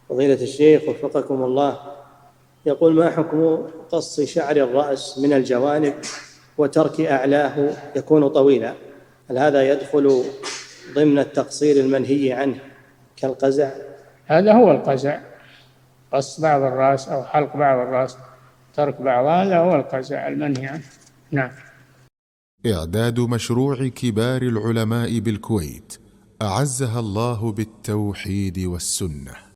فضيلة الشيخ وفقكم الله، يقول: ما حكم قص شعر الرأس من الجوانب وترك أعلاه يكون طويلا؟ هل هذا يدخل ضمن التقصير المنهي عنه كالقزع؟ هذا هو القزع، قص بعض الرأس أو حلق بعض الرأس، ترك بعض، هذا هو القزع المنهي عنه. نعم. إعداد مشروع كبار العلماء بالكويت أعزها الله بالتوحيد والسنة.